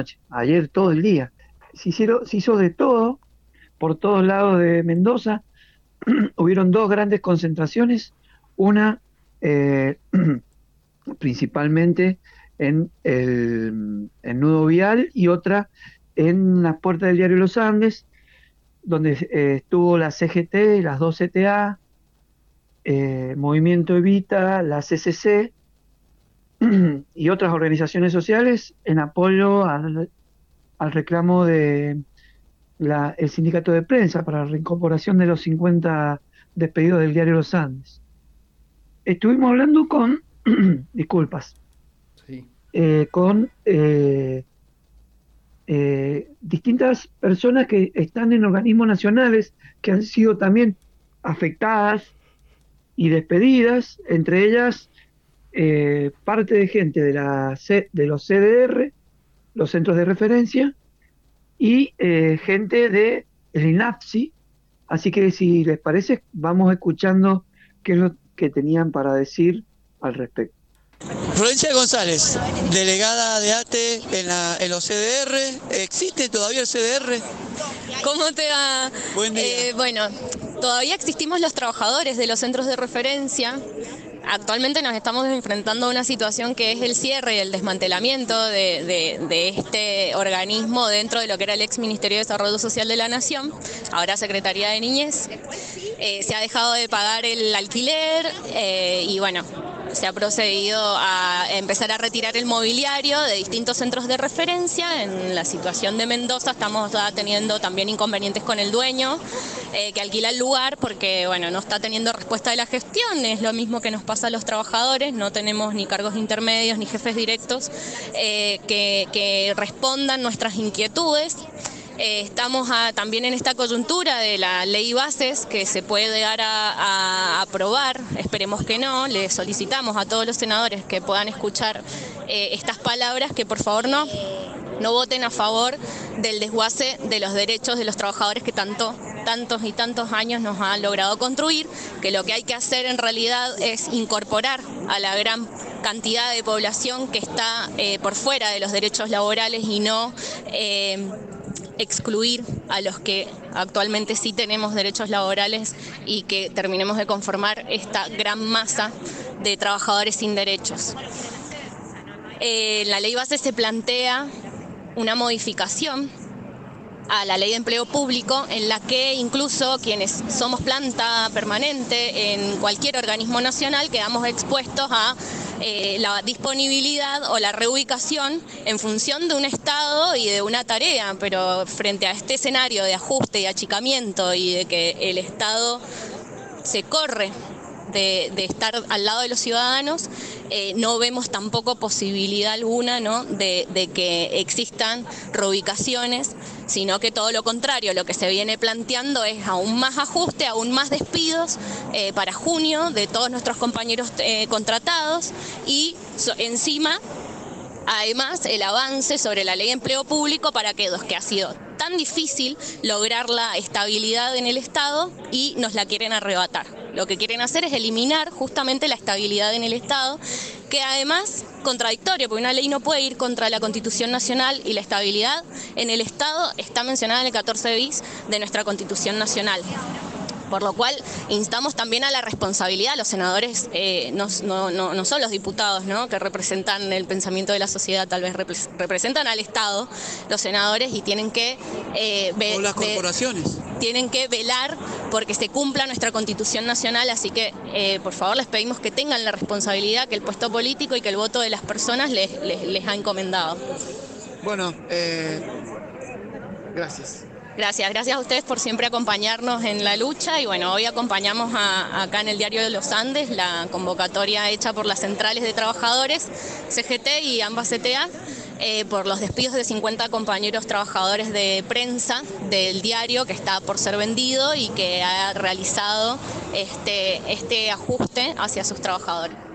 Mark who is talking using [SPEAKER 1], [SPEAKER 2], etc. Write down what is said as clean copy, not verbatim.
[SPEAKER 1] noche, ayer todo el día. Se hizo de todo por todos lados de Mendoza. Hubieron dos grandes concentraciones, una eh, principalmente en el nudo vial y otra en las puertas del diario Los Andes, donde estuvo la CGT, las dos CTA, Movimiento Evita, la CCC y otras organizaciones sociales en apoyo al reclamo de el sindicato de prensa para la reincorporación de los 50 despedidos del diario Los Andes. Estuvimos hablando con, disculpas,
[SPEAKER 2] Sí.
[SPEAKER 1] con distintas personas que están en organismos nacionales que han sido también afectadas y despedidas, entre ellas parte de gente de los CDR, los centros de referencia, y gente de el INAPSI. Así que si les parece, vamos escuchando qué es lo que tenían para decir al respecto.
[SPEAKER 3] Florencia González, delegada de ATE en los CDR. ¿Existe todavía el CDR?
[SPEAKER 4] ¿Cómo te va?
[SPEAKER 3] Buen día.
[SPEAKER 4] Bueno, todavía existimos los trabajadores de los centros de referencia. Actualmente nos estamos enfrentando a una situación que es el cierre y el desmantelamiento de este organismo dentro de lo que era el ex Ministerio de Desarrollo Social de la Nación, ahora Secretaría de Niñez. Se ha dejado de pagar el alquiler y bueno, se ha procedido a empezar a retirar el mobiliario de distintos centros de referencia. En la situación de Mendoza estamos teniendo también inconvenientes con el dueño que alquila el lugar porque bueno, no está teniendo respuesta de la gestión. Es lo mismo que nos pasa a los trabajadores, no tenemos ni cargos intermedios ni jefes directos que respondan nuestras inquietudes. Estamos también en esta coyuntura de la ley bases que se puede llegar a aprobar, esperemos que no. Le solicitamos a todos los senadores que puedan escuchar estas palabras que por favor no voten a favor del desguace de los derechos de los trabajadores que tantos y tantos años nos han logrado construir, que lo que hay que hacer en realidad es incorporar a la gran cantidad de población que está por fuera de los derechos laborales y no excluir a los que actualmente sí tenemos derechos laborales y que terminemos de conformar esta gran masa de trabajadores sin derechos. La ley base se plantea una modificación a la ley de empleo público en la que incluso quienes somos planta permanente en cualquier organismo nacional quedamos expuestos a la disponibilidad o la reubicación en función de un estado y de una tarea, pero frente a este escenario de ajuste y achicamiento y de que el Estado se corre de estar al lado de los ciudadanos, no vemos tampoco posibilidad alguna, ¿no?, de que existan reubicaciones, sino que todo lo contrario, lo que se viene planteando es aún más ajuste, aún más despidos para junio de todos nuestros compañeros contratados y encima, además, el avance sobre la ley de empleo público para que ha sido tan difícil lograr la estabilidad en el Estado y nos la quieren arrebatar. Lo que quieren hacer es eliminar justamente la estabilidad en el Estado, que además, contradictorio, porque una ley no puede ir contra la Constitución Nacional y la estabilidad en el Estado está mencionada en el 14 bis de nuestra Constitución Nacional. Por lo cual instamos también a la responsabilidad. Los senadores no son los diputados, ¿no?, que representan el pensamiento de la sociedad, tal vez representan al Estado, los senadores, y tienen que
[SPEAKER 3] o las corporaciones.
[SPEAKER 4] Tienen que velar porque se cumpla nuestra Constitución Nacional, así que por favor les pedimos que tengan la responsabilidad que el puesto político y que el voto de las personas les ha encomendado.
[SPEAKER 3] Bueno, gracias.
[SPEAKER 4] Gracias a ustedes por siempre acompañarnos en la lucha y bueno, hoy acompañamos acá en el Diario de los Andes la convocatoria hecha por las centrales de trabajadores, CGT y ambas CTA, por los despidos de 50 compañeros trabajadores de prensa del diario que está por ser vendido y que ha realizado este ajuste hacia sus trabajadores.